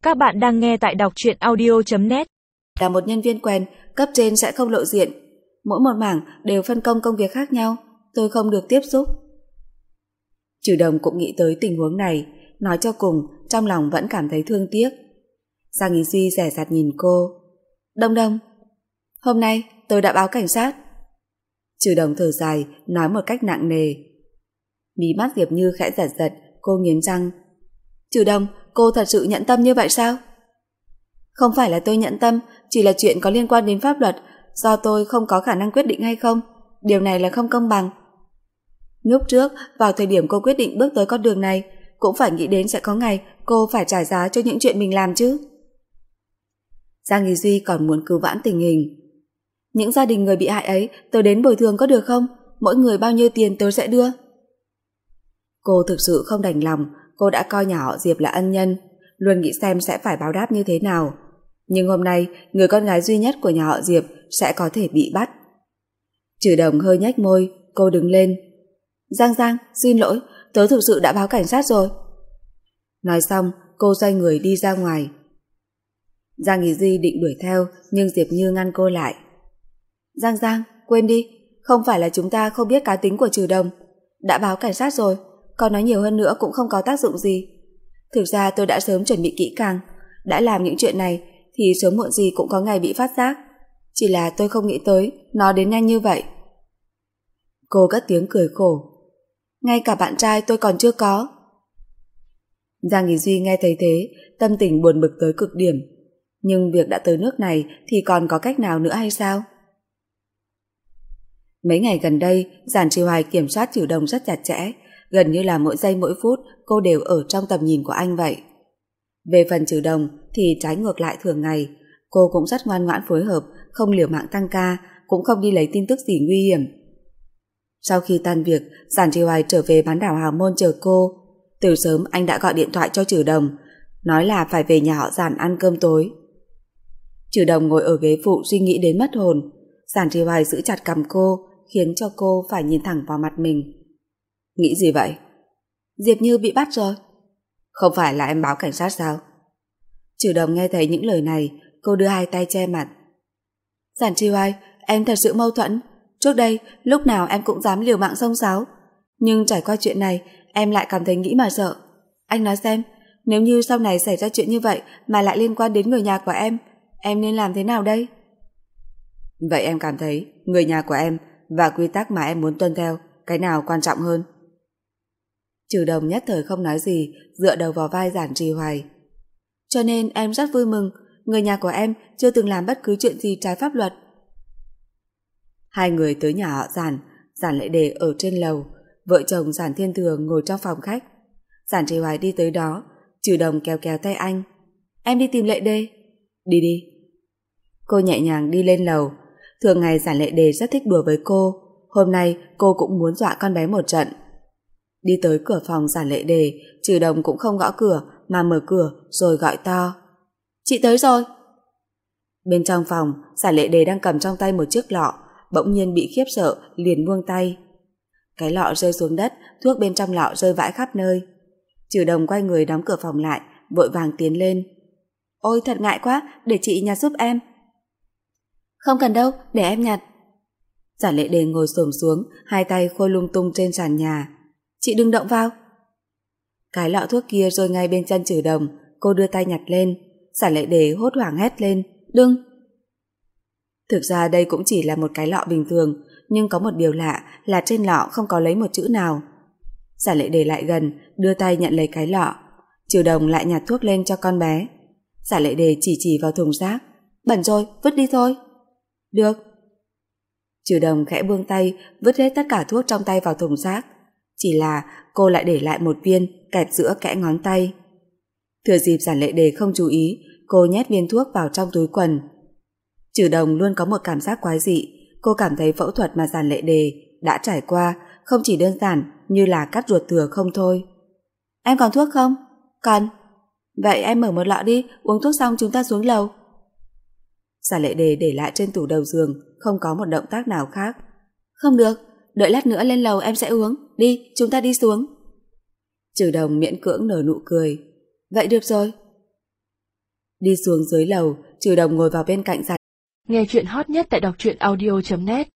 Các bạn đang nghe tại đọc truyện audio.net. Là một nhân viên quen, cấp trên sẽ không lộ diện. Mỗi một mảng đều phân công công việc khác nhau, tôi không được tiếp xúc. Trừ Đồng cũng nghĩ tới tình huống này, nói cho cùng, trong lòng vẫn cảm thấy thương tiếc. Giang Ý Duy dè dặt nhìn cô. Đông Đông, hôm nay tôi đã báo cảnh sát. Trừ Đồng thở dài, nói một cách nặng nề. Mí mắt Diệp Như khẽ giật giật, cô nghiến răng. Trừ Đồng, cô thật sự nhẫn tâm như vậy sao? Không phải là tôi nhẫn tâm, chỉ là chuyện có liên quan đến pháp luật, do tôi không có khả năng quyết định hay không. Điều này là không công bằng. Lúc trước, vào thời điểm cô quyết định bước tới con đường này, cũng phải nghĩ đến sẽ có ngày cô phải trả giá cho những chuyện mình làm chứ. Giang Ý Duy còn muốn cứu vãn tình hình. Những gia đình người bị hại ấy, tôi đến bồi thường có được không? Mỗi người bao nhiêu tiền tôi sẽ đưa. Cô thực sự không đành lòng, cô đã coi nhà họ Diệp là ân nhân, luôn nghĩ xem sẽ phải báo đáp như thế nào. Nhưng hôm nay, người con gái duy nhất của nhà họ Diệp sẽ có thể bị bắt. Trừ Đồng hơi nhếch môi, cô đứng lên. Giang, xin lỗi, tớ thực sự đã báo cảnh sát rồi. Nói xong, cô xoay người đi ra ngoài. Giang Ý Duy định đuổi theo, nhưng Diệp Như ngăn cô lại. Giang, quên đi, không phải là chúng ta không biết cá tính của Trừ Đồng. Đã báo cảnh sát rồi, còn nói nhiều hơn nữa cũng không có tác dụng gì. Thực ra tôi đã sớm chuẩn bị kỹ càng, đã làm những chuyện này thì sớm muộn gì cũng có ngày bị phát giác. Chỉ là tôi không nghĩ tới nó đến nhanh như vậy. Cô cất tiếng cười khổ. Ngay cả bạn trai tôi còn chưa có. Giang Ý Duy nghe thấy thế, tâm tình buồn bực tới cực điểm. Nhưng việc đã tới nước này thì còn có cách nào nữa hay sao? Mấy ngày gần đây, Giản Trì Hoài kiểm soát Trừ Đồng rất chặt chẽ, gần như là mỗi giây mỗi phút cô đều ở trong tầm nhìn của anh vậy. Về phần Trừ Đồng thì trái ngược lại thường ngày, cô cũng rất ngoan ngoãn phối hợp, không liều mạng tăng ca, cũng không đi lấy tin tức gì nguy hiểm. Sau khi tan việc, Giản Trì Hoài trở về bán đảo Hào Môn chờ cô. Từ sớm anh đã gọi điện thoại cho Trừ Đồng, nói là phải về nhà họ Giản ăn cơm tối. Trừ Đồng ngồi ở ghế phụ suy nghĩ đến mất hồn. Giản Trì Hoài giữ chặt cằm cô, khiến cho cô phải nhìn thẳng vào mặt mình. Nghĩ gì vậy? Diệp Như bị bắt rồi. Không phải là em báo cảnh sát sao? Trừ Đồng nghe thấy những lời này, cô đưa hai tay che mặt. Giản Trì Hoài, em thật sự mâu thuẫn. Trước đây, lúc nào em cũng dám liều mạng xông xáo. Nhưng trải qua chuyện này, em lại cảm thấy nghĩ mà sợ. Anh nói xem, nếu như sau này xảy ra chuyện như vậy mà lại liên quan đến người nhà của em nên làm thế nào đây? Vậy em cảm thấy người nhà của em và quy tắc mà em muốn tuân theo, cái nào quan trọng hơn? Trừ Đồng nhất thời không nói gì, dựa đầu vào vai Giản Trì Hoài. Cho nên em rất vui mừng, người nhà của em chưa từng làm bất cứ chuyện gì trái pháp luật. Hai người tới nhà họ Giản, Giản Lệ Đề ở trên lầu, vợ chồng Giản Thiên Thừa ngồi trong phòng khách. Giản Trì Hoài đi tới đó, Trừ Đồng kéo tay anh. Em đi tìm Lệ Đề. Đi. Cô nhẹ nhàng đi lên lầu. Thường ngày Giản Lệ Đề rất thích đùa với cô, hôm nay cô cũng muốn dọa con bé một trận. Đi tới cửa phòng Giản Lệ Đề, Trừ Đồng cũng không gõ cửa mà mở cửa rồi gọi to. Chị tới rồi. Bên trong phòng, Giản Lệ Đề đang cầm trong tay một chiếc lọ, bỗng nhiên bị khiếp sợ, liền buông tay. Cái lọ rơi xuống đất, thuốc bên trong lọ rơi vãi khắp nơi. Trừ Đồng quay người đóng cửa phòng lại, vội vàng tiến lên. Ôi thật ngại quá, để chị nhặt giúp em. Không cần đâu, để em nhặt. Giản Lệ Đề ngồi xổm xuống, hai tay khôi lung tung trên sàn nhà. Chị đừng động vào. Cái lọ thuốc kia rơi ngay bên chân Trừ Đồng, cô đưa tay nhặt lên. Giản Lệ Đề hốt hoảng hét lên. Đừng. Thực ra đây cũng chỉ là một cái lọ bình thường, nhưng có một điều lạ là trên lọ không có lấy một chữ nào. Giản Lệ Đề lại gần, đưa tay nhận lấy cái lọ. Trừ Đồng lại nhặt thuốc lên cho con bé. Giản Lệ Đề chỉ vào thùng rác. Bẩn rồi, vứt đi thôi. Được. Trừ Đồng khẽ buông tay, vứt hết tất cả thuốc trong tay vào thùng rác. Chỉ là cô lại để lại một viên kẹp giữa kẽ ngón tay. Thừa dịp Giản Lệ Đề không chú ý, cô nhét viên thuốc vào trong túi quần. Trừ Đồng luôn có một cảm giác quái dị. Cô cảm thấy phẫu thuật mà Giản Lệ Đề đã trải qua không chỉ đơn giản như là cắt ruột thừa không thôi. Em còn thuốc không? Còn. Vậy em mở một lọ đi, uống thuốc xong chúng ta xuống lầu. Giản Lệ Đề để lại trên tủ đầu giường, không có một động tác nào khác. Không được, đợi lát nữa lên lầu em sẽ uống. Đi, chúng ta đi xuống. Trừ Đồng miễn cưỡng nở nụ cười. Vậy được rồi. Đi xuống dưới lầu, Trừ Đồng ngồi vào bên cạnh Giản. Nghe chuyện hot nhất tại đọc truyện audio.net